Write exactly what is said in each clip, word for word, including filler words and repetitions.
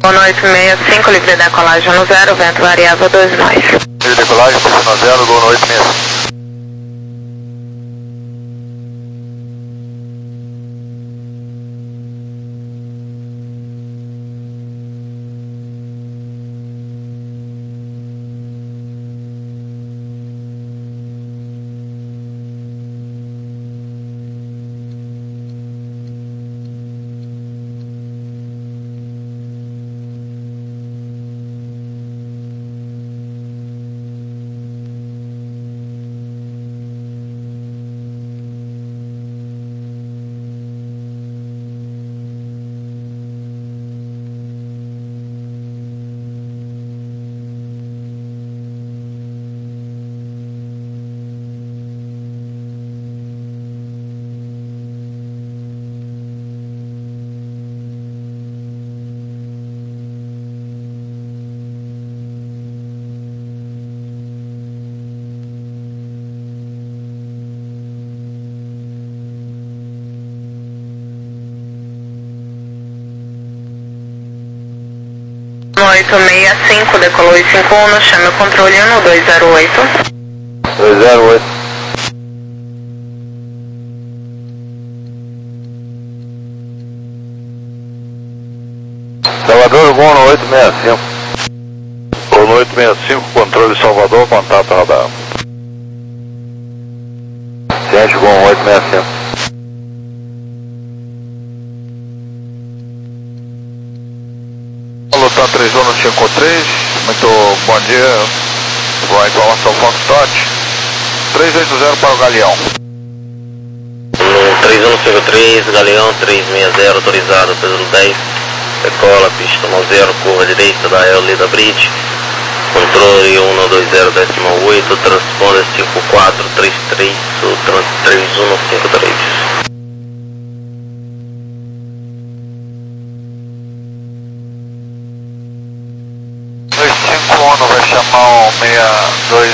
Ono oito seis cinco, livre decolagem no zero, vento variável dois nós. Livre decolagem, no zero, Ono oito seis cinco. oito seis cinco, decolou e cinco um, chame o controle um dois zero oito. dois zero oito. Salvador, Ono oito seis cinco. Ono oito seis cinco, controle Salvador, contato radar. Ciente, Ono oito seis cinco. Lutar três um no cinco três, muito bom dia, boa informação Foxtrot, três oito zero para o Galeão. No três um no cinco três, Galeão três seis zero, autorizado, Pedro dez, decola, pista um zero, curva direita da Eolida Bridge, controle um dois zero, décimo oito, transponder cinco quatro três três, três um no cinco três. Ono vai chamar o seis dois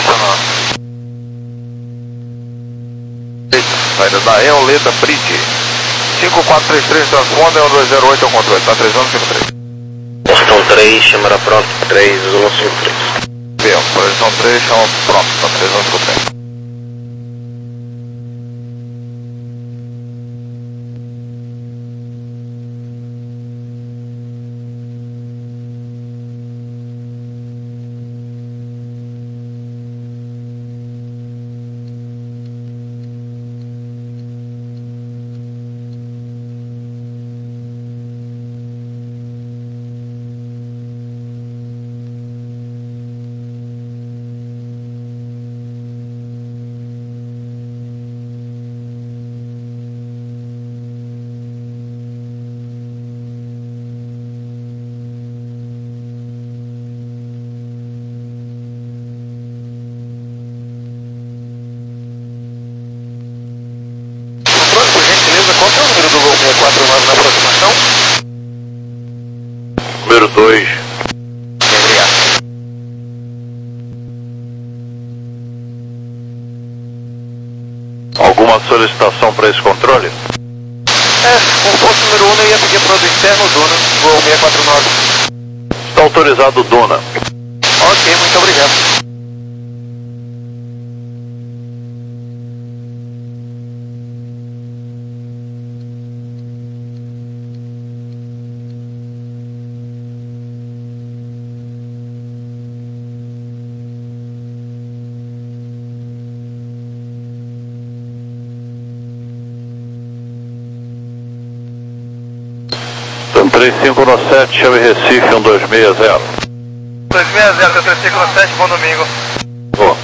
um. Vai da Eoleda Bridge. cinco quatro três três, transponder um dois zero oito ao controle, tá três um cinco três. Portão três, câmara pronto, três um cinco três. Bem, posição três, chama pronto, tá três um cinco três. Qual que é o número do Gol seis quatro nove na aproximação? Número dois. Obrigado. Alguma solicitação para esse controle? É, com posto número um eu ia pedir para o externo Duna, Gol seis quatro nove. Está autorizado Duna. Ok, muito obrigado. três cinco no sete, chave Recife um dois seis zero. dois seis zero, três cinco no sete, bom domingo. Bom.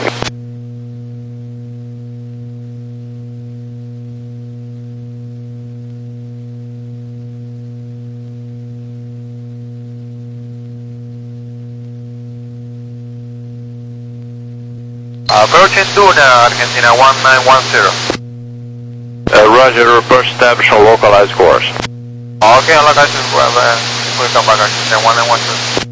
Uh, Virgin Duna, Argentina one nine one zero. Uh, Roger, report establish on localized course. Okay, on localized course, uh, come back, Argentina one nine one zero.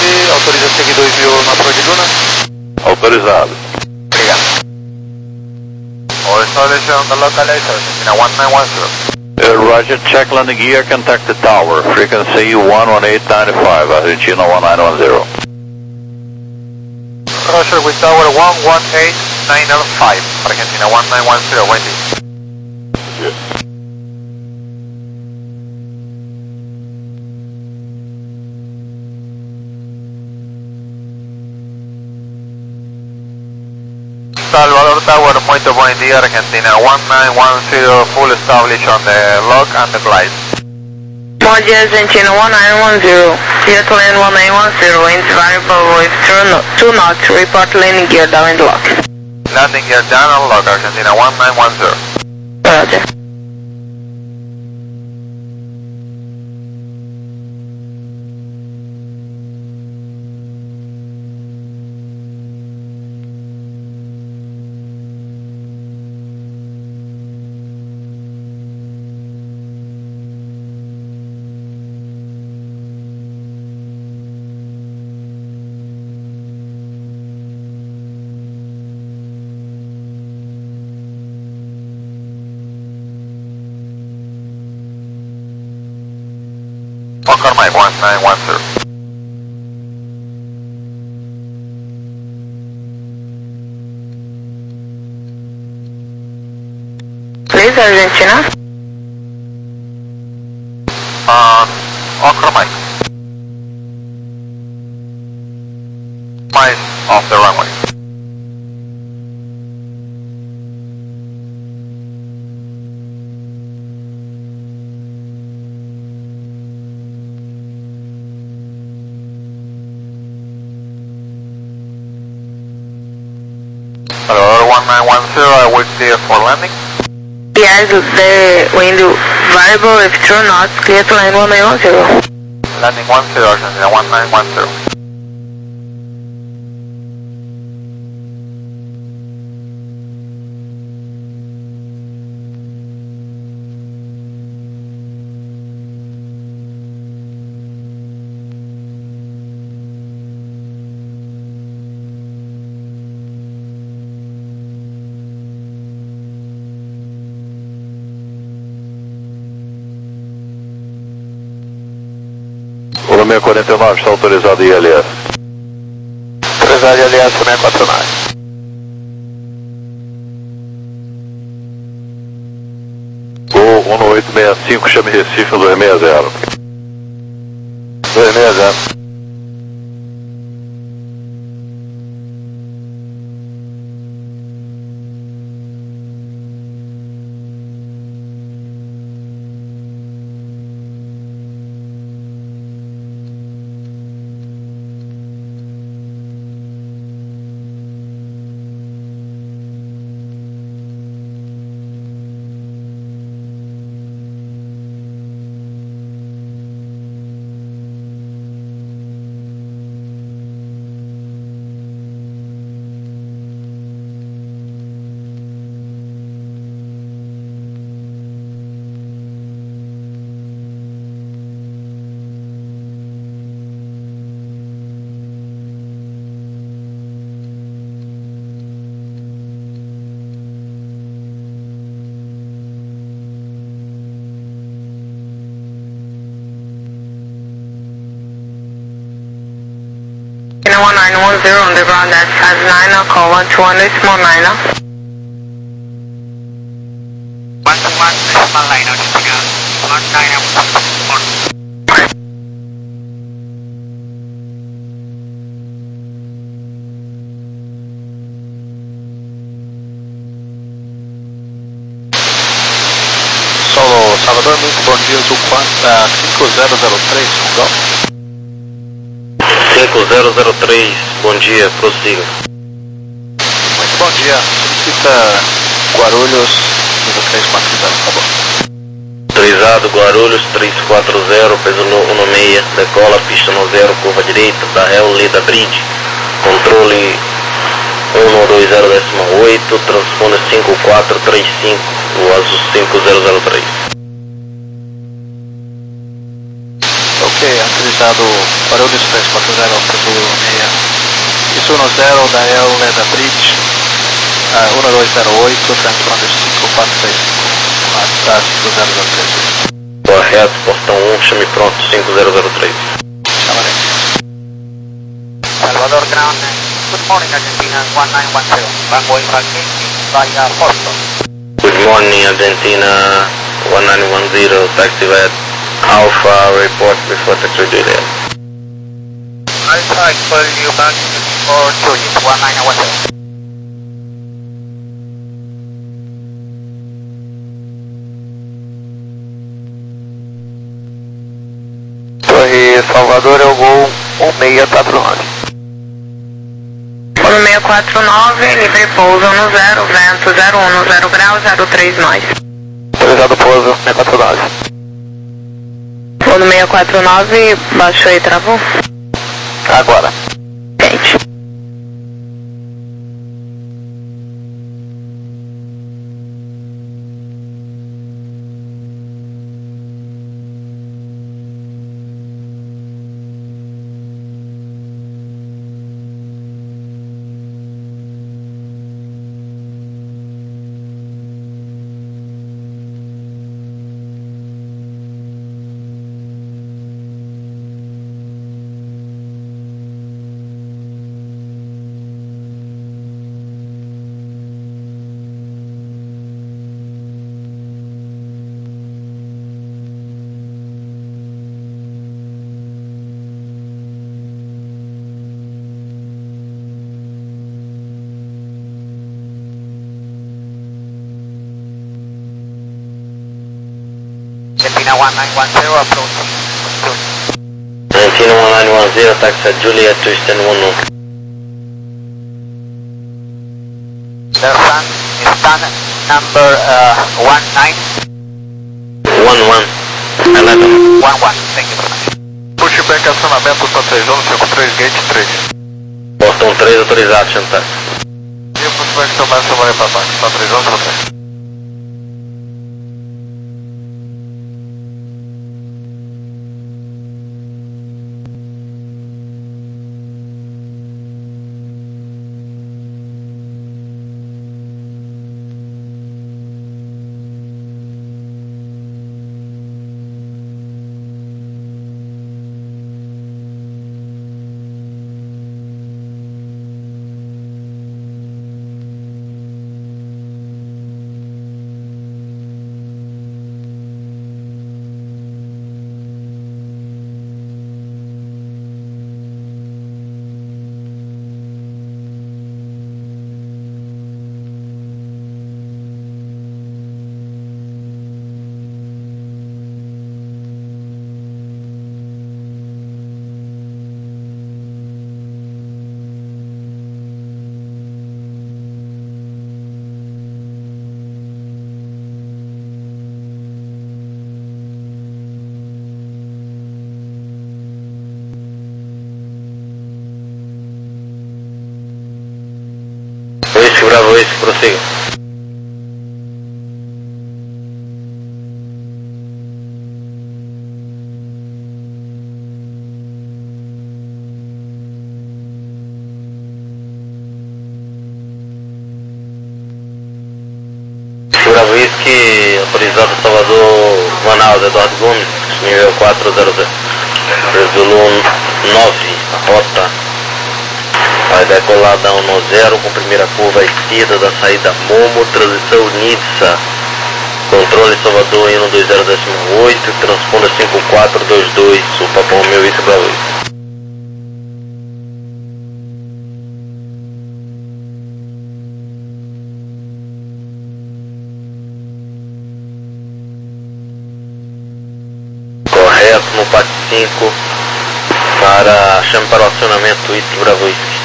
autoriza seguir dois mil na Proa de Duna? Autorizado. Obrigado. All installation, the localizer, Argentina one nine one zero. Uh, Roger, check landing gear, contact the tower. Frequency one one eight nine five, Argentina one nine one zero. Roger, with tower one one eight nine five, Argentina one nine one zero, waiting. Yes. Salvador Tower, muito bom dia, Argentina one nine one zero, full established on the lock and the glide. Bom dia, Argentina one nine one zero. Clear to land one nine one zero, winds variable with two knots, report landing gear down and lock. Landing gear down and lock, Argentina one nine one zero. Roger. Fokker Mike one nine one zero. Please, Argentina. On Fokker Mike. Mike off the runway. Hello, one nine one zero, I will clear for landing. Yes, the wind variable with two knots, clear to land one nine one zero. Landing one zero, Argentina one nine one zero. Volume quarenta e nove, está autorizado I L S. Autorizado I L S seiscentos e quarenta e nove. Gol um oito seis cinco, chame Recife no dois seis zero. dois seis zero. one nine one zero on the ground at five nine, I'll call one two one decimal nine. one two one decimal nine, Argentina one nine one. Solo Salvador, muito bom dia, Azul quatro, cinco zero zero três, Mongol. cinco zero zero três, bom dia, prossiga. Muito bom dia, solicita Guarulhos, nível três quatro zero, tá bom. Autorizado Guarulhos três quatro zero, peso um seis, decola, pista no zero, curva direita, da réu, Lida Bridge, controle um dois zero decimal oito, transponder cinco quatro três cinco, o azul cinco zero zero três. Ok, antes autorizado Barulhos três quatro zero Alfa Zulu seis. Isso um zero, Dial Leda Bridge, uh, um dois zero oito, transponder cinco quatro seis cinco, Mazda cinco zero zero três. Correto, portão um, chame pronto, cinco zero zero três. Chamaré. Salvador Ground, good morning Argentina one nine one zero, runway vacating via Boston. Good morning, Argentina one nine one zero, taxi at Alpha, report before taxi Juliet. Alpha, call you back for Juliet one nine one zero. Torre Salvador é o gol um seis quatro nove. Gol seis quatro nove, livre pouso no zero, vento zero um no zero grau, zero três nós. Autorizado pouso seis quatro nove. Gol seis quatro nove, baixou e travou. Agora. Quente. Argentina one nine one zero approaching. Argentina one nine one zero, taxi at Juliet to Eastern one one. The sun is stand number uh, one nine one one, eleven. one one, thank you very much. Pushback acionamento para três um cinco três, gate três. Portão três autorizado, chantar. E o pushback também se vai para baixo, para três um cinco três. Whisky, Bravo, Whisky, prossiga. Bravo, Whisky, autorizado Salvador, Manaus, Eduardo Gomes, nível quatro zero zero. Zulu nove, a rota. Vai decolar da um zero com primeira curva à esquerda da saída Momo, transição Nitsa. Controle Salvador indo dois zero oito, transponder cinco quatro dois dois, o Papão Meu Isso Bravo. Correto no P A C cinco para chame para o acionamento Isso Bravo Whisky.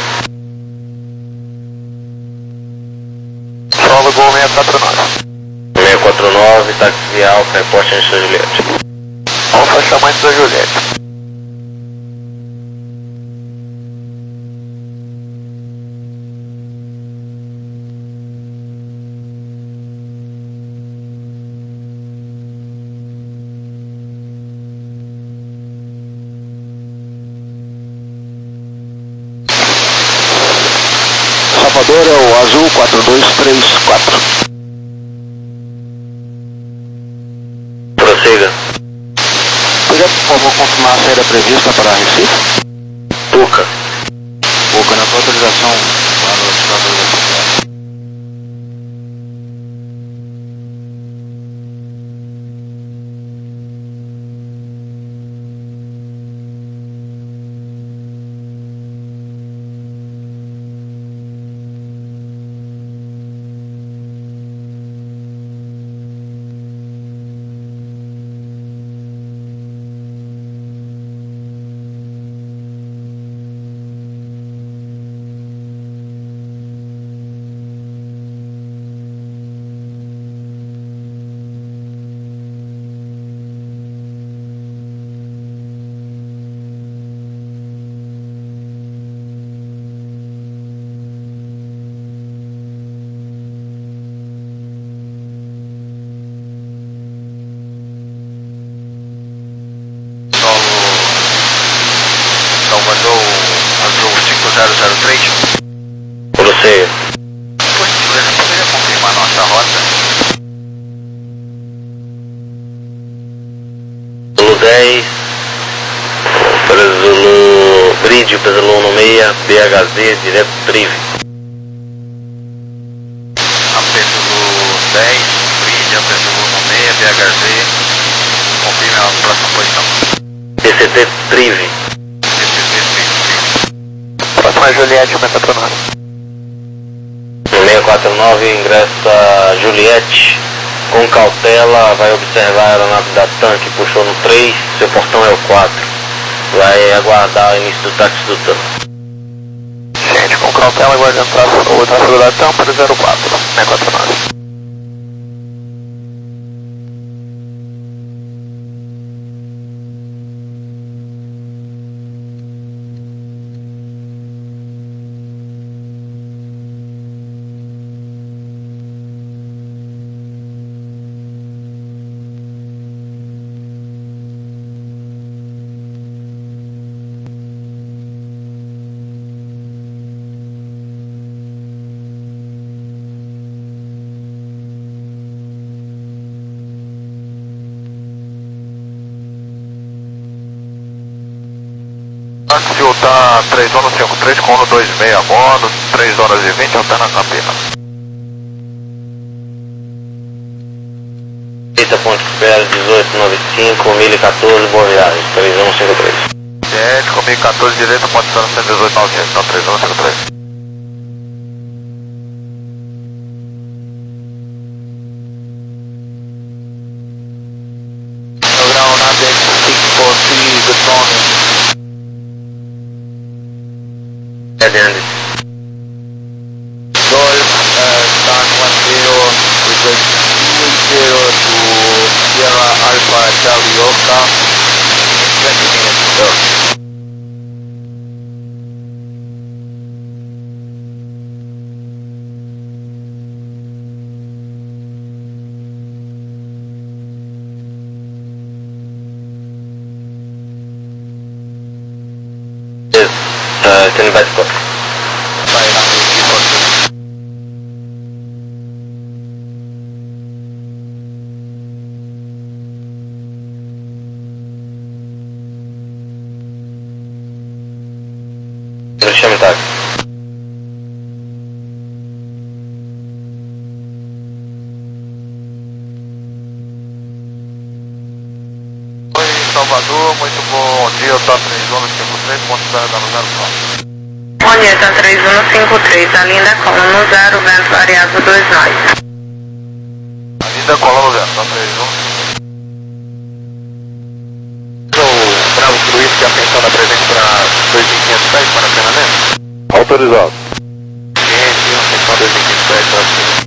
Solo Gol seis quatro nove. seis quatro nove, táxi Alfa, reporte em São Juliette. Alfa chamante da Juliette. Salvador é o Azul quatro dois três quatro. Prossiga. Poderia, por favor, confirmar a saída prevista para Recife? Tuca. Tuca, na sua autorização para o atirador da cidade. Salvador Azul cinco zero zero três. Prossiga. Por gentileza, poderia confirmar nossa rota? Zulu dez, Zulu Bridge, Zulu um seis, B H Z, direto Trive. A P Zulu dez, Bridge, A P Zulu um seis, B H Z. Confirme a próxima posição. D C T Trive. Próxima Juliette, seis quatro nove. No seis quatro nove ingressa Juliette. Com cautela, vai observar a aeronave da tanque, puxou no três, seu portão é o quatro. Vai aguardar o início do táxi do tanque. Gente, com cautela, aguardando o tráfego da tampa do zero quatro, seis quatro nove. Táxi está três horas cinco três com um dois seis a bordo, três horas e vinte, está na cabina. Eita, Ponte Supera dezoito noventa e cinco, mil e quatorze, boa viagem, três um cinco três. Gente, com mil e quatorze direito, pode estar no cento e dezoito novecentos, então três um cinco três. Ground Nadex six four three, good morning. Adiante. Golf, uh, Stan one zero, request two zero to Sierra Alpha Charlie Oka, twenty minutes to go. Yes, uh, stand by Scott. Vai lá, aqui, Chame táxi. Oi, Salvador, muito bom dia, tá três horas cinco três, ponto zero zero zero quatro. Bom dia, tá três um cinco três, a linda Coluna no zero, vento variado dois nove. A linda Colombo zero, tá três um. O Bravo Cruiz, que é a pensão da presente para dois mil e quinhentos pés para treinamento. Autorizado. Gente, uma pensão dois mil e quinhentos pés para cima.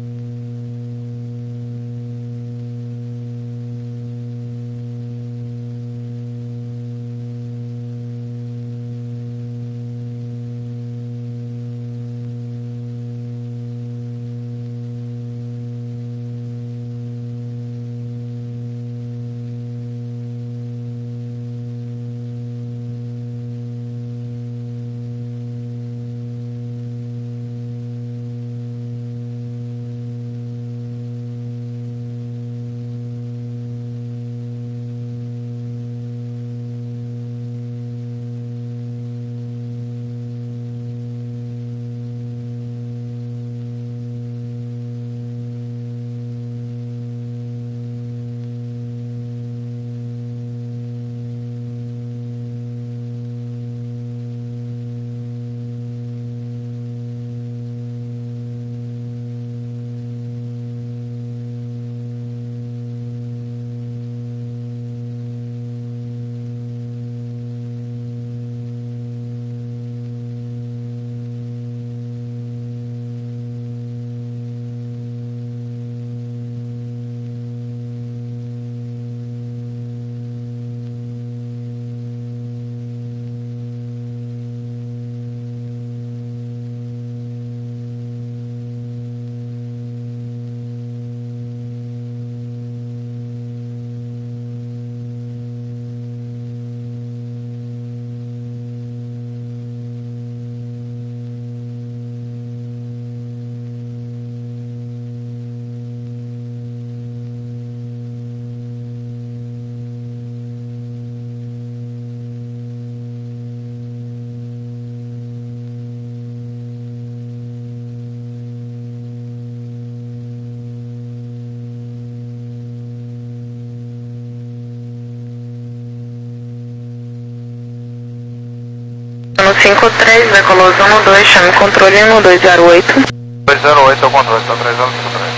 cinco três, decolou zona dois, chame controle um dois zero oito. dois zero oito é o controle, está três zero cinco três.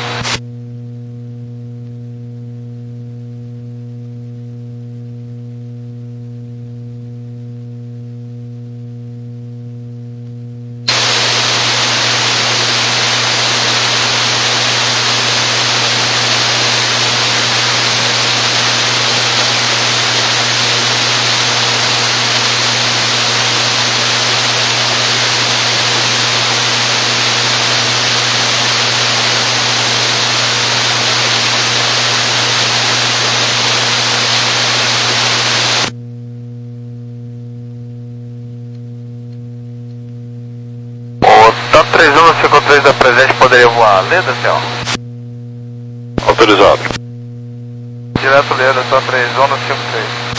três um cinco três da presente poderia voar. Leda, senhor? Autorizado. Direto Leda, só três um cinco três.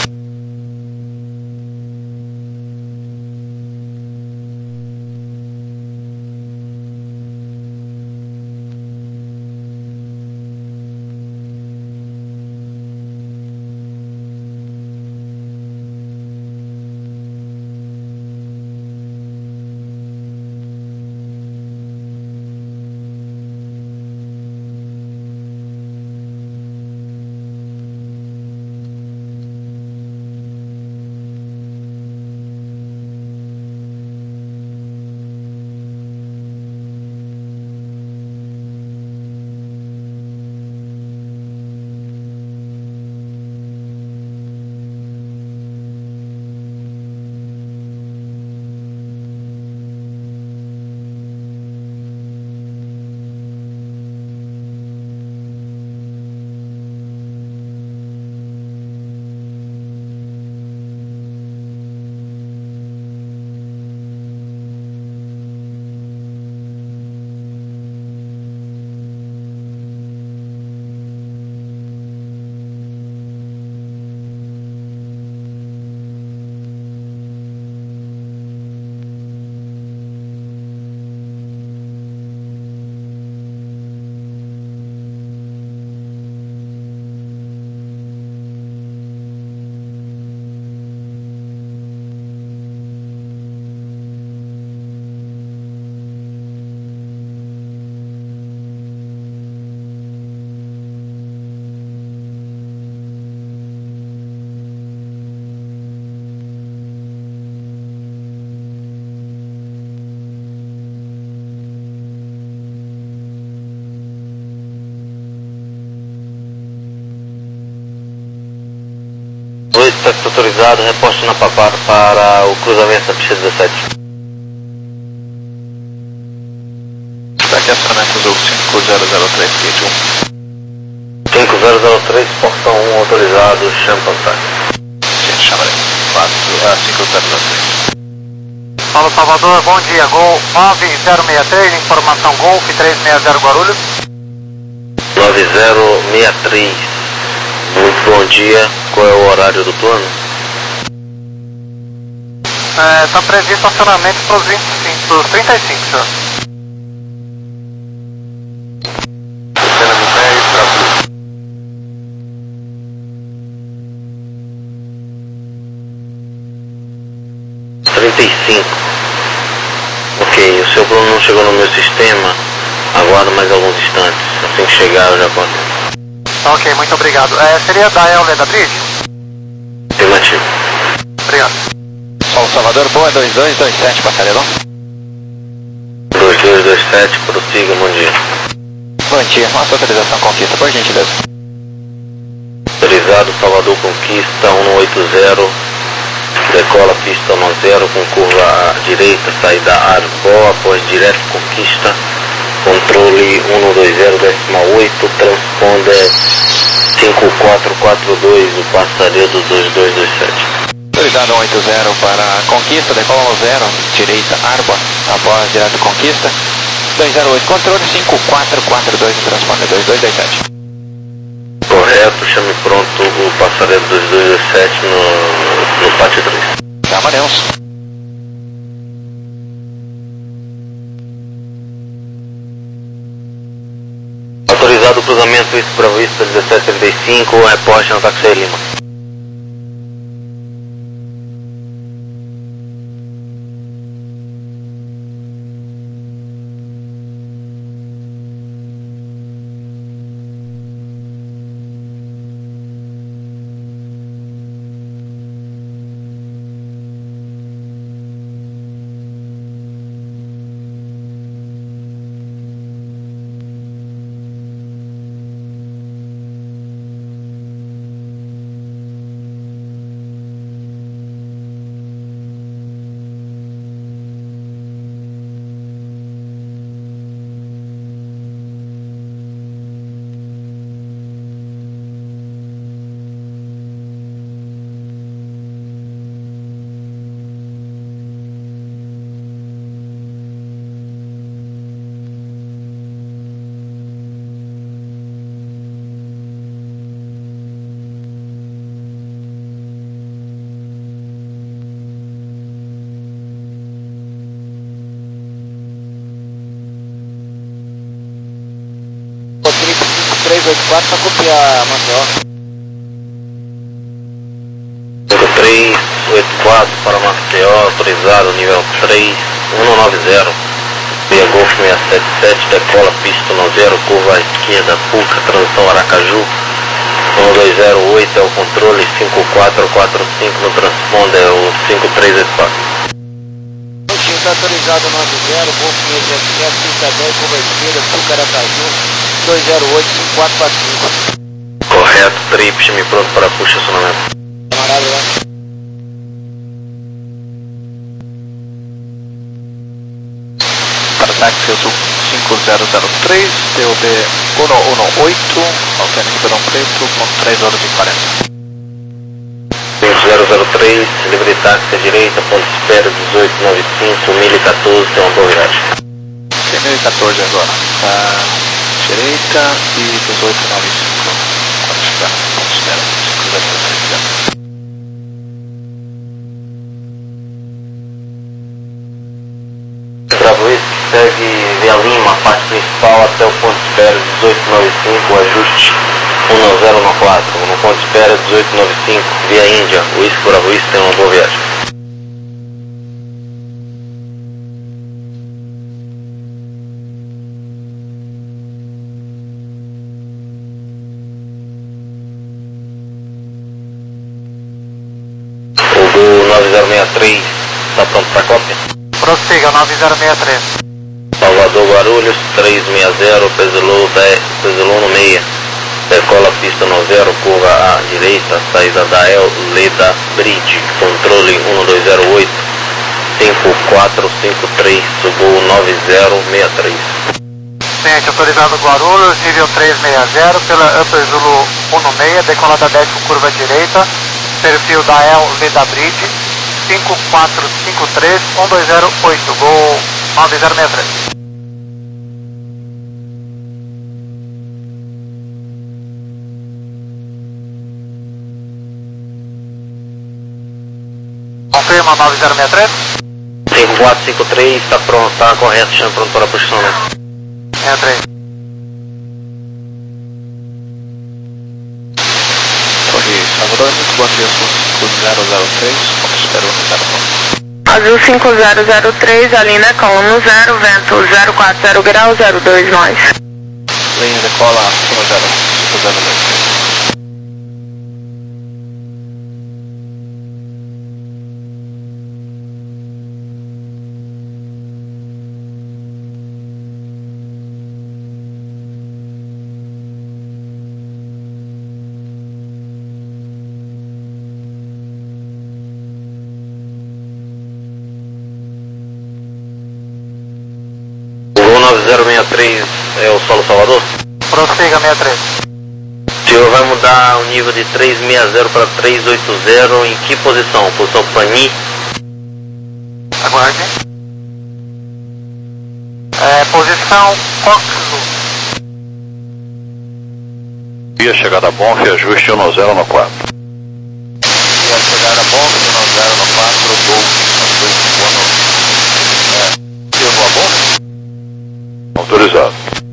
dois, sexto autorizado, reposte na Papar para o cruzamento da pista dezessete. Aqui acionamento do cinco zero zero três, gate um. cinco zero zero três, portão um autorizado, chame contato. Sim, chama aí. quatro, cinco zero zero três. Paulo Salvador, bom dia. Gol nove zero seis três, informação Golf três seis zero Guarulhos. nove zero seis três, muito bom dia. Qual é o horário do turno? Está é, previsto acionamento para os vinte e cinco, para os trinta e cinco, senhor. trinta e cinco. Ok, o seu plano não chegou no meu sistema. Aguardo mais alguns instantes. Assim que chegar eu já conto. Ok, muito obrigado. É, seria da Elder da Bridge? Afirmativo. Obrigado. Paulo Salvador, boa, dois dois dois sete, passarelão. dois dois dois sete, prossiga, bom dia. Bom dia, nossa autorização conquista, por gentileza. Autorizado, Salvador Conquista um oito zero, decola pista um zero com curva à direita, saída Arbó, após direto Conquista, controle um dois zero, décima oito, transponder cinco quatro quatro dois, o passaria do dois dois dois sete. Autorizado um oito zero para Conquista, decola um zero, direita Arbó, após direto Conquista, dois zero oito, controle cinco quatro quatro dois, transponder dois dois dois sete. Correto, chame pronto o passaredo dois dois dois sete no, no pátio três. Chama Deus. Autorizado o cruzamento isso para vista dezessete trinta e cinco, reposte no Taxi Lima. três oito quatro para copiar, Maceió. cinco três oito quatro para Maceió, autorizado, nível três um nove zero. Via Golf seiscentos e setenta e sete, decola, pista no zero, curva à esquerda, Puca, transição Aracaju. um dois zero oito é o controle, cinco quatro quatro cinco no transponder, é o cinco três oito quatro. Está autorizado nove zero, Golf seiscentos e setenta e sete, pista dez, curva à esquerda, Puca, Aracaju, dois zero oito cinco quatro quatro cinco. Correto, Trips, me pronto para puxa acionamento. Camarada lá. Para táxi azul cinco zero zero três, T O B um um oito, Alfene Ribeirão Preto, com três horas e quarenta. cinco zero zero três, livre táxi à direita, ponto de espera dezoito noventa e cinco, mil e quatorze, tem uma boa viagem. Tem mil e quatorze agora, tá direita e dezoito noventa e cinco, quando chegar no ponto de espera, cinco zero zero três. Bravo Whisky segue via Lima, parte principal até o ponto de espera dezoito noventa e cinco, ajuste um zero um quatro, no ponto de espera dezoito noventa e cinco, via Índia, Whisky Bravo Whisky, tem uma boa viagem. O do nove zero seis três, está pronto para cópia? Prossiga, nove zero seis três. Salvador Guarulhos, três seis zero, Pesilou no meia. Decola pista no zero, curva à direita, saída da El Leda Bridge, controle um dois zero oito, cinco quatro cinco três, subo nove zero seis três. Ciente, autorizado Guarulhos, nível três seis zero, pela Upper Zulu um seis, decolada dez com curva direita, perfil da El Leda Bridge, cinco quatro cinco três, um dois zero oito, Gol nove zero seis três. Confirma nove zero seis três. cinco quatro cinco três, está pronto, está correto, chama pronto para posicionamento. seis três. Torre Salvador, muito bom dia, cinco zero zero três, como espero no zero nove. Azul cinco zero zero três, a linha com no zero, vento zero quatro zero grau, zero dois nós. Linha decola um zero cinco zero zero três. nove zero seis três é o solo Salvador? Prossiga seis três. O senhor vai mudar o nível de três seis zero para três oito zero em que posição? Posição Pani? Aguarde. É, posição Fox. Via chegada bom, ajuste um zero um quatro. E a chegada bom, um zero um quatro, Gol dois cinco um. É, eu vou a bom? Autorizado.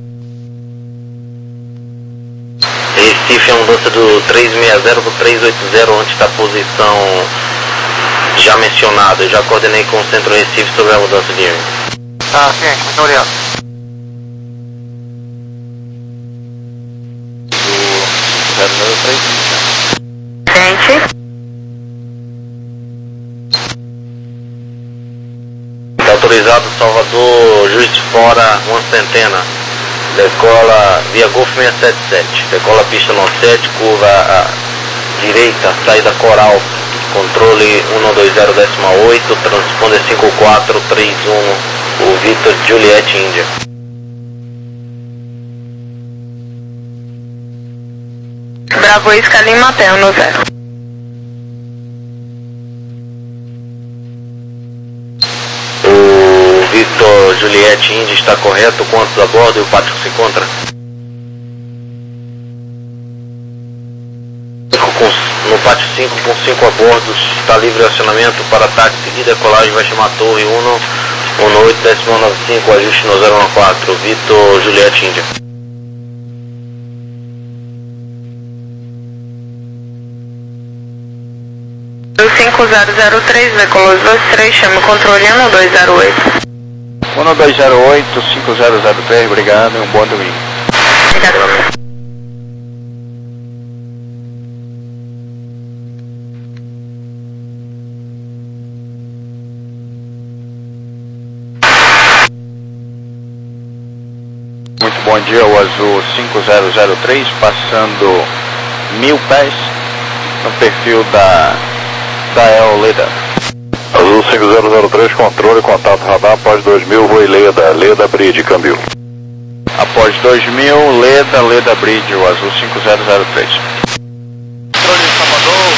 Recife é a mudança do três seis zero para três oito zero, onde está a posição já mencionada. Eu já coordenei com o Centro Recife sobre a mudança de índice. Tá, ciente, muito obrigado. Do zero zero três, Gente, Está autorizado Salvador, Juiz de Fora, uma centena. Decola via Golf seiscentos e setenta e sete. Decola pista no sete, curva à direita, saída Coral. Controle um dois zero oito, transponder cinco quatro três um, o Victor Juliet Índia. Bravo Isca Lima, Terra no zero. O Victor Juliet Índia está correto, quantos a bordo e o pátio se encontra? No pátio cinco com cinco a bordo, está livre de acionamento para táxi e decolagem, vai chamar a torre um um oito nove cinco, ajuste no zero um quatro, Victor Juliet Índia. cinco zero zero três, decolou dois três, chama o controle um dois zero oito. um dois zero oito, cinco zero zero três, obrigado e um bom domingo. Obrigado, igualmente. Muito bom dia, o azul cinco zero zero três, passando mil pés no perfil da, da El Leda. Azul cinco zero zero três, controle, contato radar, após dois mil, Rui Leda, Leda Bridge, câmbio. Após dois mil, Leda, Leda Bridge, o azul cinco zero zero três. Controle Salvador,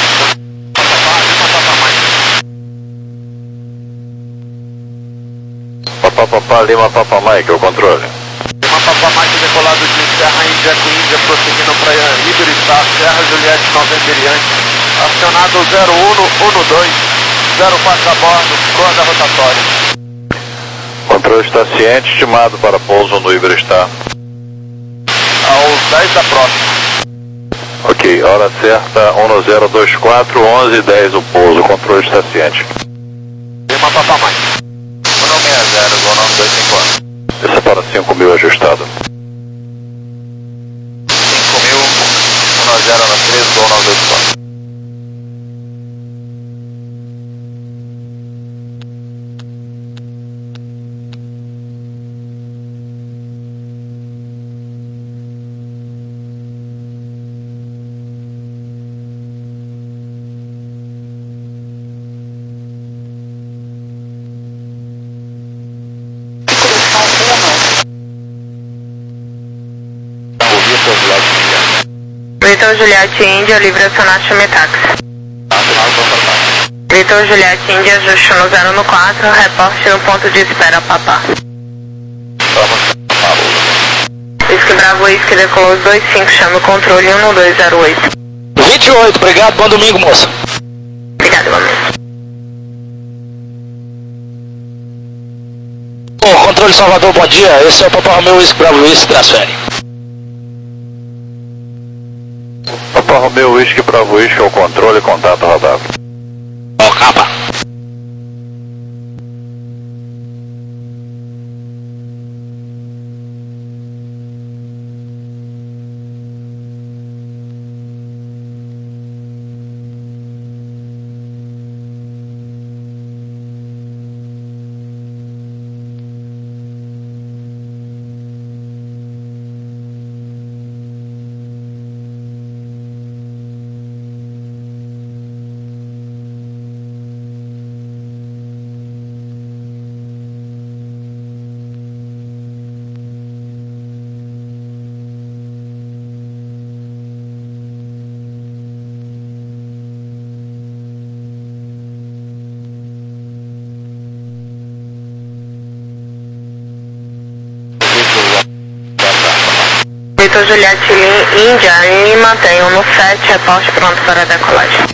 Papá, papá, Lima, papá, Mike, o controle. Lima Papa Mike decolado de Serra Índia com Índia, prosseguindo para Iberistar, Serra Juliette noventa Iriante, acionado zero um um dois, zero quatro a bordo, proa da rotatória. Controle está ciente, estimado para pouso no Iberistar. Aos dez da próxima. Ok, hora certa, um zero dois quatro, onze dez o pouso, controle está ciente. Lima Papa Mike. um nove seis zero, igual nove dois cinco quatro. Desça para cinco mil ajustado. cinco mil, um zero na três, igual nove dois quatro. Vitor Juliette Índia, livre acionar chame táxi. Vitor Juliette Índia, ajuste no zero no quatro, reporte no ponto de espera, papá. Whisky Bravo, Whisky decolou dois cinco, chama o controle um dois zero oito. vinte e oito, obrigado, bom domingo, moça. Obrigado, igualmente. Bom, controle Salvador, bom dia, esse é o Papai Romeu Whisky Bravo Whisky, transfere. Papa Romeu, Whisky Bravo Whisky, ao controle, contato radar. Ó, capa. Vitor Juliette Índia, Lima, tem um no sete, reporte pronto para decolagem.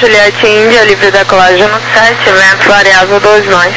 Juliette Índia, livre decolagem no sete, vento variável dois nós.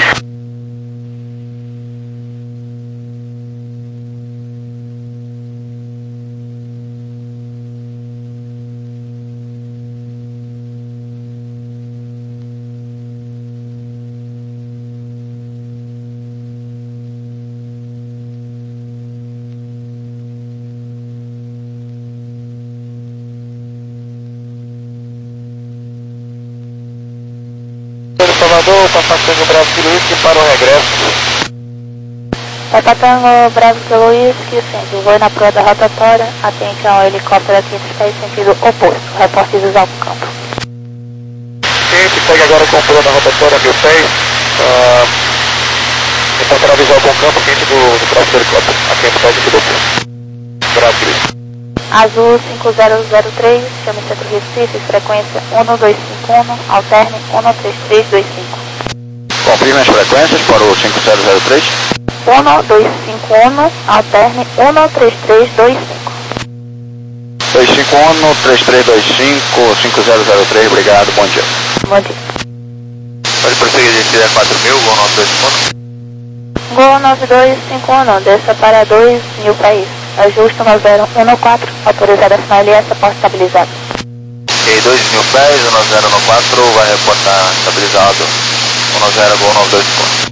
Salvador, Papa Tango Bravo Kilo Whisky para o regresso. Papa Tango Bravo Kilo Whisky, sempre voe na proa da rotatória, atente a um helicóptero aqui em sentido oposto, reporte visual para o campo. Quem segue agora com a proa da rotatória mil pés, uh, reportará visual com o campo quente do, do próximo helicóptero, aqui em sentido oposto. Bravo Kilo Whisky. Azul cinco zero zero três, chame Centro Recife, frequência um dois cinco um, alterne um três três dois cinco. Confirme as frequências para o cinco zero zero três. um dois cinco um, alterne um três três dois cinco. dois cinco um, três três dois cinco, cinco zero zero três, obrigado, bom dia. Bom dia. Pode prosseguir de C quatro mil, Gol nove dois cinco um. Gol nove dois cinco um, desça para dois mil país. Ajuste um zero um quatro, autorizado a assinar L S, porta estabilizado. Ok, dois mil pés, um zero um quatro, vai reportar estabilizado, um zero, Gol nove dois cinco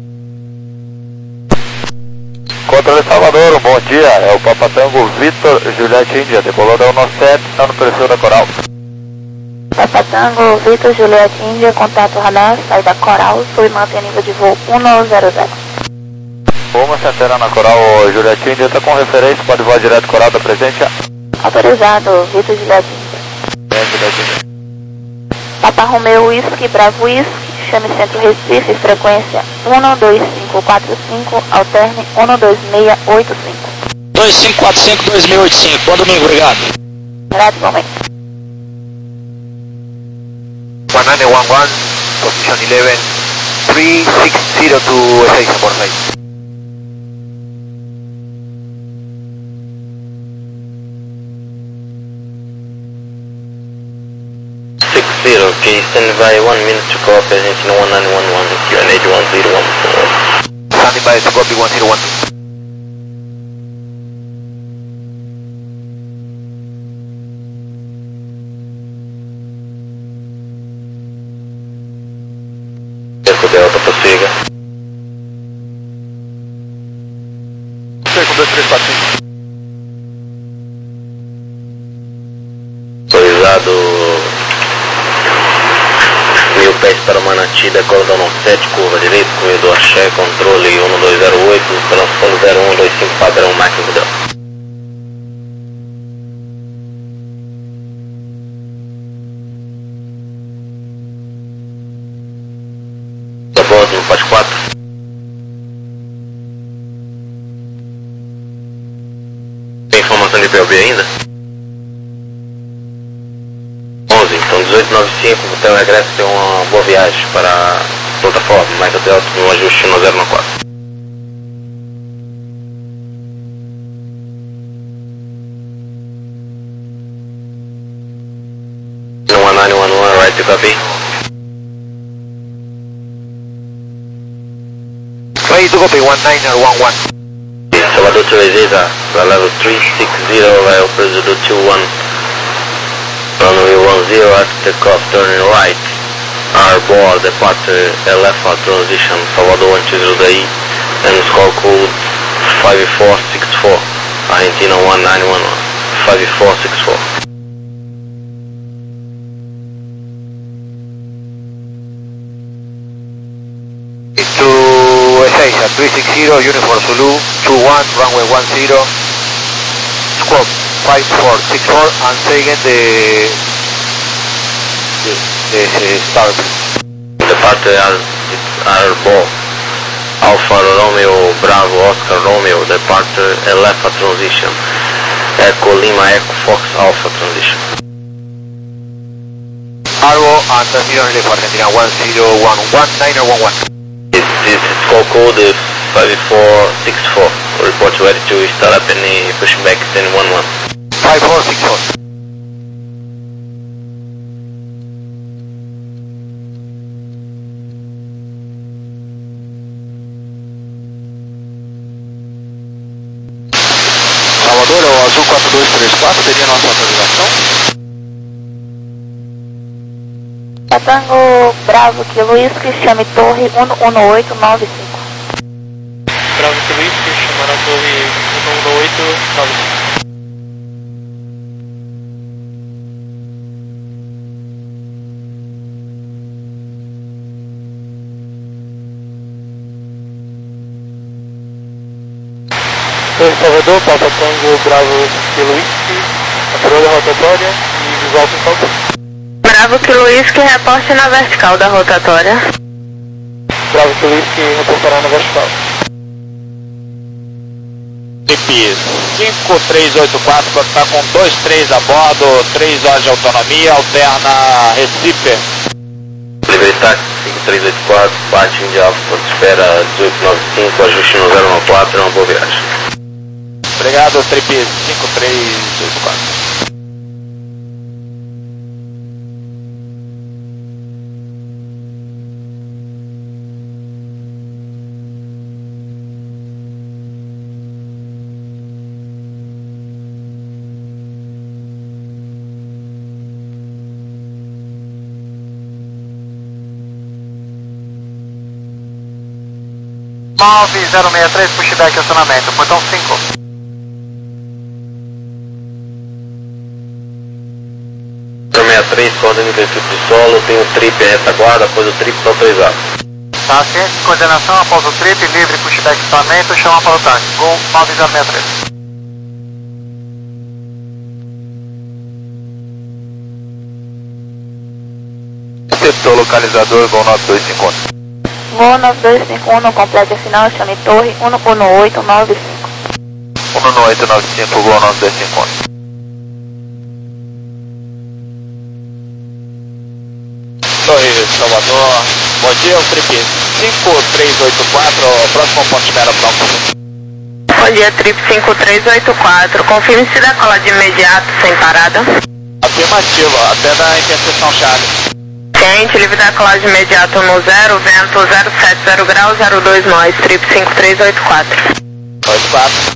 um. Controle Salvador, um bom dia, é o Papa Tango Vitor Juliette Índia, decolou da um sete, está no perfil da Coral. Papa Tango Vitor Juliette Índia, contato radar, sai da Coral, sob mantém nível de voo um zero zero. Uma centena na Coral, Juliette Índia, está com referência, pode voar direto Coral da presença. Autorizado, Vitor Juliette Índia. É, Juliette Índia. Papa Romeo Whisky, Bravo Whisky, chame Centro Recife, frequência um dois cinco quatro cinco, alterne um dois seis oito cinco. dois cinco quatro cinco, dois mil e oitenta e cinco, bom domingo, obrigado. Obrigado, momento. one nine one one, position eleven, three six zero to Ezeiza, Buenos Aires. Zero, okay, stand by one minute to copy, Argentina one nine one one, Q N H one zero one four. Standing by to copy one zero one two. Cerco Delta, prossiga. Cerco dois três quatro cinco. Autorizado mil pés para Manati, decola da sete, curva direita, corredor Axé, controle um dois zero oito, transpondendo zero um dois cinco, padrão máximo Delta. Da bordo no Pode quatro. Tem informação de P O B ainda? Então dezoito noventa e cinco, até o regresso, tem uma boa viagem para a plataforma, mais até um ajuste no zero quatro. No one nine one one, right to copy. Right to copy, one nine one one. Salvador to Ezeiza, para level three six zero, vai ao preço do two one. Runway one zero at takeoff, turning right. Our board, departure L F A transition, Salvador one two zero daí, and score code five four six four, Argentina one nine one one, five four six four. To Ezeiza, three six zero, Uniform Zulu, two one, runway one zero, squawk five four six four, and say again the, the, the star. Departure our board, Alpha Romeo Bravo Oscar Romeo, departure L F A transition, Echo Lima Echo Fox Alpha transition. Argo and transition relay for Argentina one zero one one nine one one. It's, it's, it's call code five four six four. Report ready to start up any pushback in one one. five four six four. dois três quatro, teria nossa autorização? Tango Bravo Kilo Whisky, chame torre um um oito nove cinco. Bravo Kilo Whisky, chamaram a torre um um oito nove cinco. Torre Salvador, Papa Tango Bravo Kilo Whisky, apurou da rotatória e visual com salto. Bravo Kilo Whisky, reporte na vertical da rotatória. Bravo Kilo Whisky, reportará na vertical. Trip cinco três oito quatro, quando está com dois três a bordo, três horas de autonomia, alterna Recife. Delivery Taxi cinco três oito quatro, bate de Alfa, espera dezoito nove cinco, ajuste no zero nove quatro, é uma boa viagem. Obrigado, Trip cinco três oito quatro. nove zero seis três, pushback acionamento, portão cinco. zero seis três, coordenando o trip de solo, tem o trip retaguarda, após o trip está autorizado. Tá, ciente de coordenação após o trip, livre, pushback acionamento, chama para o tanque. Gol nove zero seis três. Setor localizador, Gol nove dois cinco um. Gol nove dois cinco um, no complete final, chame torre um um oito nove cinco. um um oito nove cinco, Gol nove dois cinco um. Torre Salvador, bom dia, o Trip cinco três oito quatro, próximo ponto de espera pronto. Bom dia, Trip cinco três oito quatro, confirme se decola de imediato, sem parada. Afirmativo, até da interseção Charlie. Ciente, livre decolagem imediato no zero, vento zero sete zero graus, zero dois nós, Trip cinco três oito quatro. oito quatro.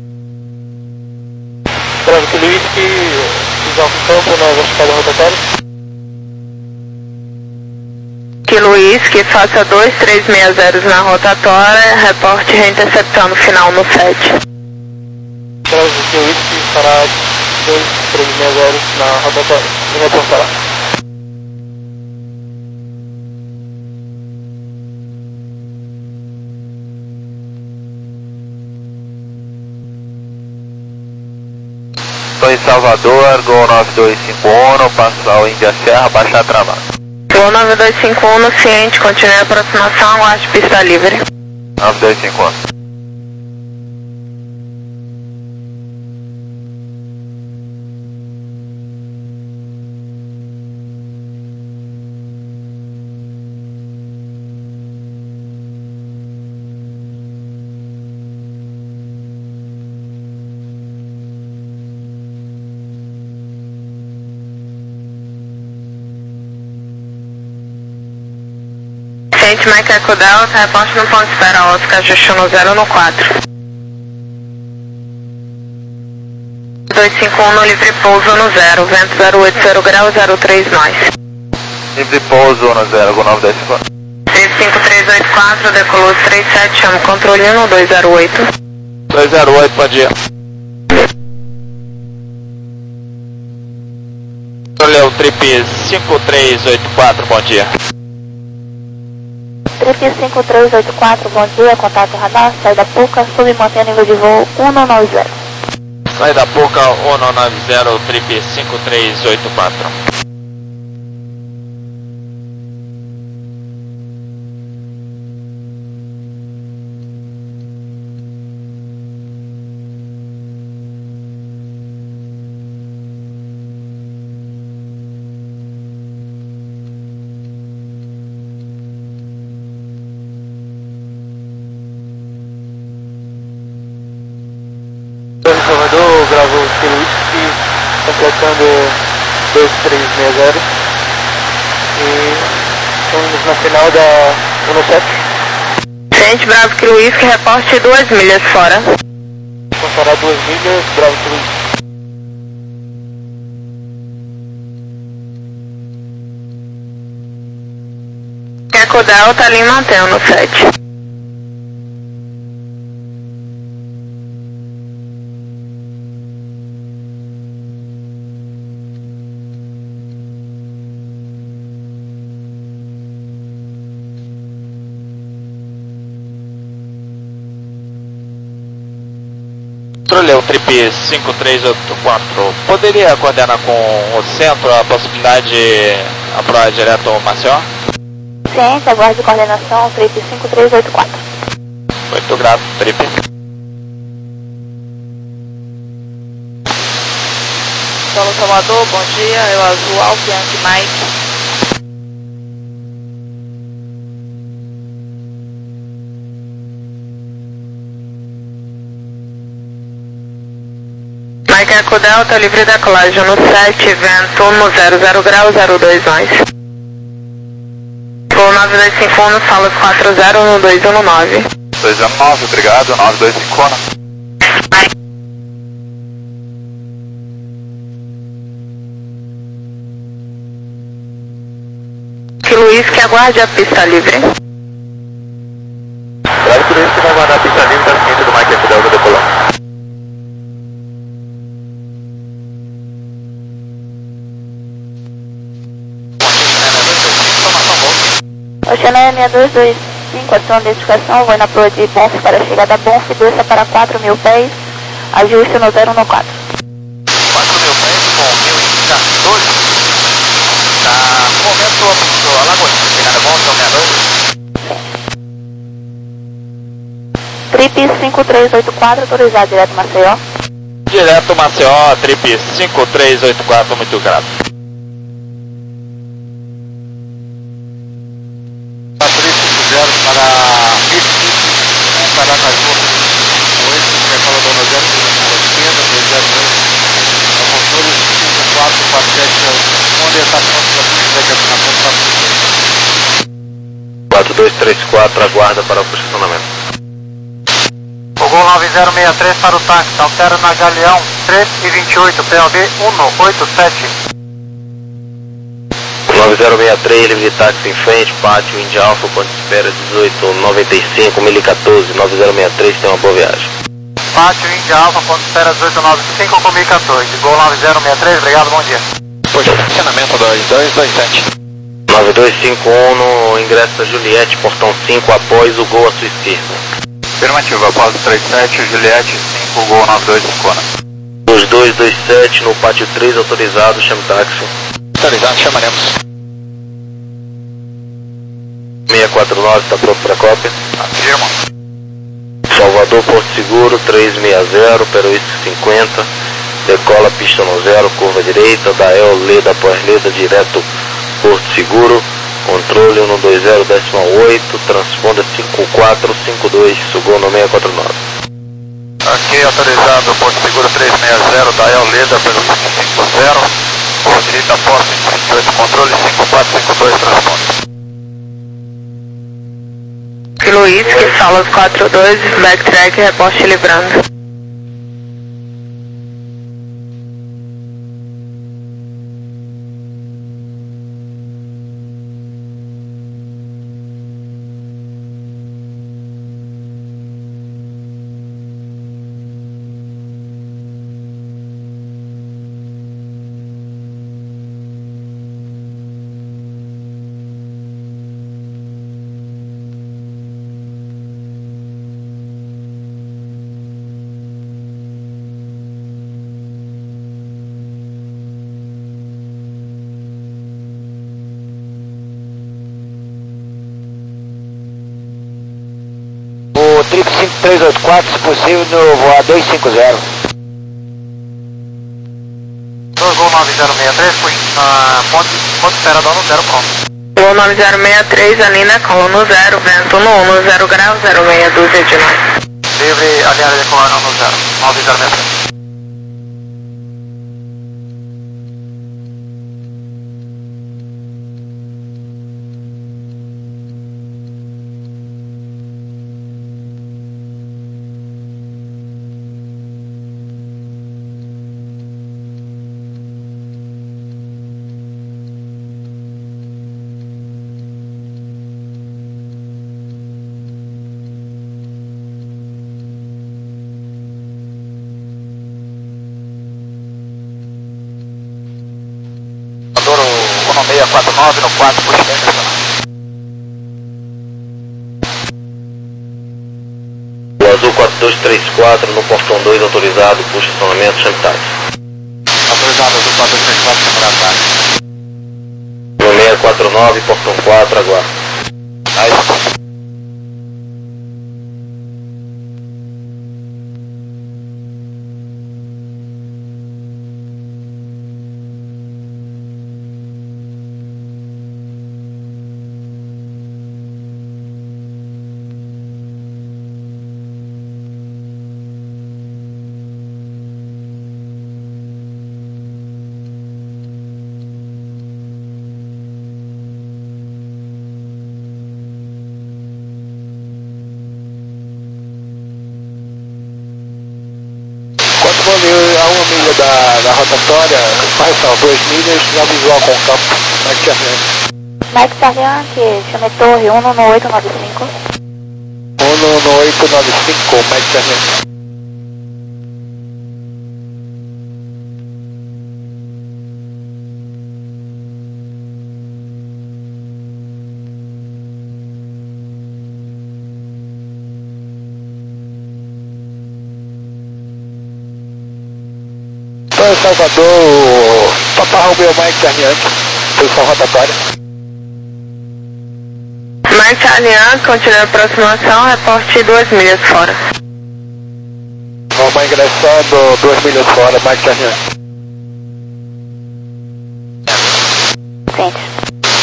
Bravo Kilo Whisky, visual com campo na vertical da rotatória. Kilo Whisky, faça dois três seis zero na rotatória, reporte reinterceptando final no sete. Bravo Kilo Whisky, fará dois três seis zero na rotatória e reportará. Estou em Salvador, Gol nove dois cinco um, passar o Índia Serra, baixar travado. Gol nove dois cinco um no ciente, continue a aproximação, aguarde pista livre. nove dois cinco um. Ciente, Mike Echo Delta, reporte no ponto de espera Oscar, ajuste no zero no quatro. dois cinco um no livre pouso no zero, vento zero oito zero graus, zero três nós. Livre pouso no zero, Gol nove dois cinco um. Trip cinco três oito quatro, decolou três sete, chama controle um dois zero oito. dois zero oito, bom dia. Olha o Trip cinco três oito quatro, bom dia. Trip cinco três oito quatro, bom dia, contato radar, sai da Puca, sub e mantém nível de voo um nove zero. Sai da Puca um nove zero, Trip cinco três oito quatro. Torre Salvador, Bravo Kilo Whisky, completando dois três seis zero. E estamos na final da um sete. Ciente, Bravo Kilo Whisky, reporte duas milhas fora. Passará duas milhas, Bravo Kilo Whisky. Eco Delta, Lima mantém no sete. Controle, o trip cinco três oito quatro, poderia coordenar com o centro a possibilidade de aprovar direto ao Maceió? Ciência, aguarde coordenação, trip cinco três oito quatro. Muito grato, trip. Solo Salvador, bom dia, é o Azul Alfa Yankee Mike. Mike Eco Delta, livre da colagem no sete, vento no zero zero grau, zero dois nós. Voo nove dois cinco um, salas quatro zero no dois um nove. dois um nove, obrigado, nove dois cinco um. Que Luiz que aguarde a pista livre. Obrigado por isso que vai aguardar a pista livre da ciência do Mike Eco Delta decolando. Oceanária seis dois dois cinco, ação de identificação, vou na proa de Bonf para a chegada Bonf, desça para quatro mil pés, ajuste no zero um quatro. quatro mil pés com mil e quatorze. Tá, no momento, a Lagoinha, chegada Bonf, ao meia-noite. Trip cinco três oito quatro, autorizado direto Maceió. Direto Maceió, trip cinco três oito quatro, muito grato. Para Paracaju, oito, recolhedor no zero, esquerda, dois zero dois, controle cinco quatro quatro sete, onde está pronto para a quatro dois três quatro, aguarda para o posicionamento. O Gol nove zero seis três para o táxi, altera na Galeão três e vinte e oito, P O B um oito sete. nove zero seis três, livre de táxi em frente, pátio, India Alfa, ponto de espera dezoito noventa e cinco, mil e quatorze, nove zero seis três, tem uma boa viagem. Pátio, India Alfa, ponto de espera dezoito noventa e cinco com mil e quatorze, Gol nove zero seis três, obrigado, bom dia. Posicionamento dois dois dois sete. nove dois cinco um no ingresso da Juliette, portão cinco, após o Gol à sua esquerda. Afirmativo, após o três sete, Juliette cinco, Gol nove dois cinco um. Os dois dois sete no pátio três, autorizado, chame táxi. Autorizado, chamaremos. seis quatro nove, está pronto para a cópia. Afirma. Salvador, Porto Seguro, três seis zero, Peruísque cinquenta, decola pista no zero, curva direita, da El Leda, após Leda, direto Porto Seguro, controle um dois zero, décima oito, transponda cinco quatro cinco dois, sugou no seis quatro nove. Aqui autorizado, Porto Seguro três seis zero, da El Leda, Peruísque cinco zero, curva direita, Porto vinte e oito, controle cinco quatro cinco dois, transponda. Que Luiz que salas quatro dois, backtrack, reposte livrando. Trip cinco três oito quatro, se possível, no voar dois cinco zero. dois Gol nove zero seis três, uh, ponto, ponto espera dono zero, pronto. Gol nove zero seis três, Alina, colo zero, vento no um, zero grau, zero seis dúzia de nós. Livre, aliada de colar no zero, nove zero seis três. décima seis quatro nove no quatro, puxa internacional. O azul quatro dois três quatro no portão dois autorizado, puxa estacionamento, chame táxi. Autorizado, azul quatro dois três quatro, chamar táxi. No seis quatro nove, portão quatro, aguarda. Aí, a uma milha da, da rotatória, correção, duas milhas, já visual com o campo, Mike Charlian. Mike Charlian, que chame torre um no oito nove cinco. um no oito nove cinco, Mike Charlian. Salvador, Papa Romeo Mike Charlian, posição rotatória. Mike Charlian, continua a aproximação, reporte duas milhas fora. Vamos ingressando, duas milhas fora, Mike Charlian. Sente.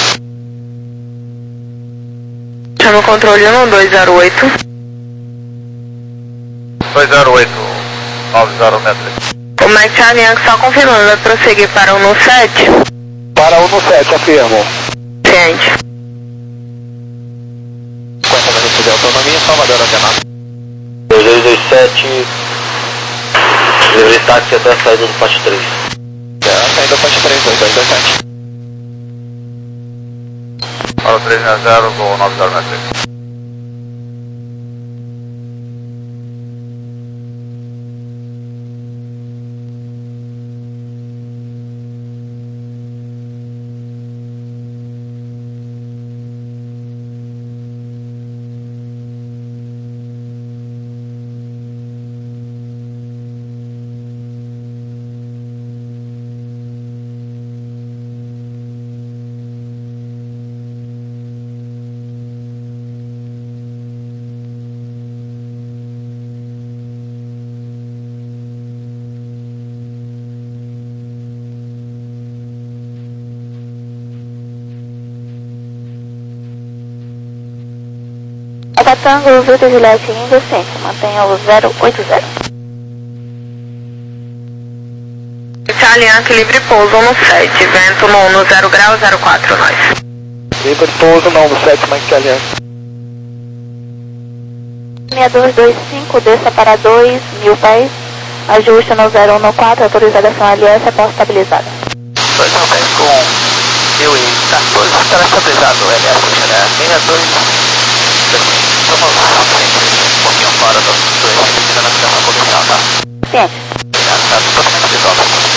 Chama o controle um dois zero oito. dois zero oito, nove zero metros. O Mike Charlian só confirmando, vai prosseguir para um no sete? Para um no sete, afirmo. Ciente. cinquenta minutos de autonomia, Salvador Atenado. dois dois dois sete, livre táxi até a saída do Pátio três. É, a saída do Pátio três, dois dois dois sete. Para o três zero zero, voo nove zero metros. Tango, Vilta Juliette, indecente, mantenha o zero oito zero. Charlian, que livre pouso no sete, vento no um no zero grau, zero quatro, nós. Livre pouso no um no sete, Mike Charlian. seis dois dois cinco, desça para dois mil pés, ajuste no zero um no quatro, autorização L S, após estabilizada. dois mil pés com mil e quatorze, estará estabilizado o L S, será seis dois. Estamos um pouquinho fora do eixo da navegação comercial, tá? Ciente. Está totalmente visual.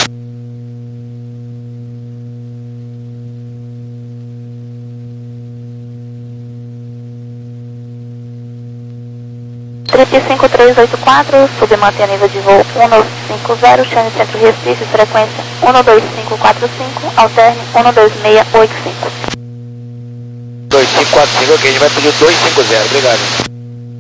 trinta e cinco três oito quatro, submantém a nível de voo um nove cinco zero, chame centro Recife, frequência um dois cinco quatro cinco, alterne um dois seis oito cinco. dois cinco quatro cinco, ok, a gente vai pedir dois cinco zero, obrigado.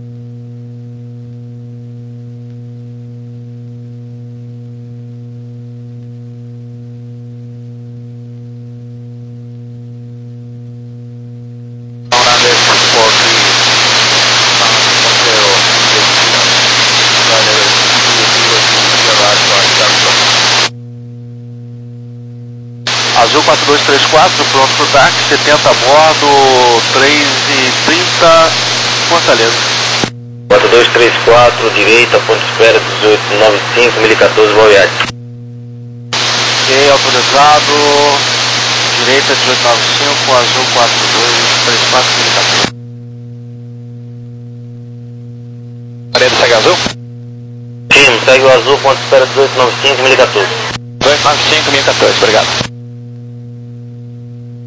Azul quatro dois três quatro, pronto para o táxi, setenta a bordo, três e trinta, Fortaleza. quatro dois três quatro, direita, ponto de espera dezoito noventa e cinco, mil e quatorze, Boiade. Ok, autorizado, direita dezoito noventa e cinco, azul quatro dois três quatro, mil e quatorze. Parede segue azul? Sim, segue o azul, ponto de espera dezoito noventa e cinco, mil e quatorze. dezoito noventa e cinco, mil e quatorze, obrigado.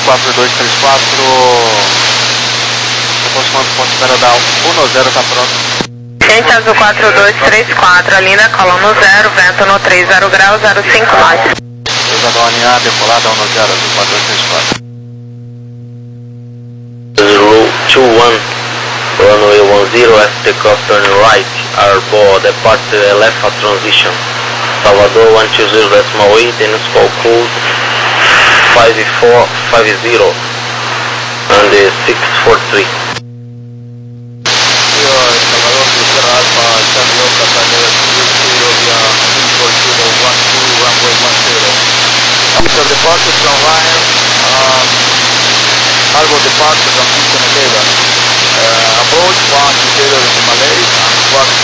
quatro dois três quatro, aproximando ponte meridal um zero, tá pronto. Gente azul quatro dois três quatro, a linha coluna zero, vento no trinta graus, zero cinco mais. Cruzador alinhado, decolada um zero, azul quatro dois três quatro. zero two one, runway one zero, after takeoff turning right, airborne, departure left at transition. Salvador one two zero decimal eight, and scope code five four five zero, and uh, six four three. Salvador, Cruzeiro Alpha, Charlie Oka, Tanera zero via Import Kilo one two, runway one zero. After departure from Ryan, um, Harbor departure from Houston eleven. Uh, approach one two zero in Malay, and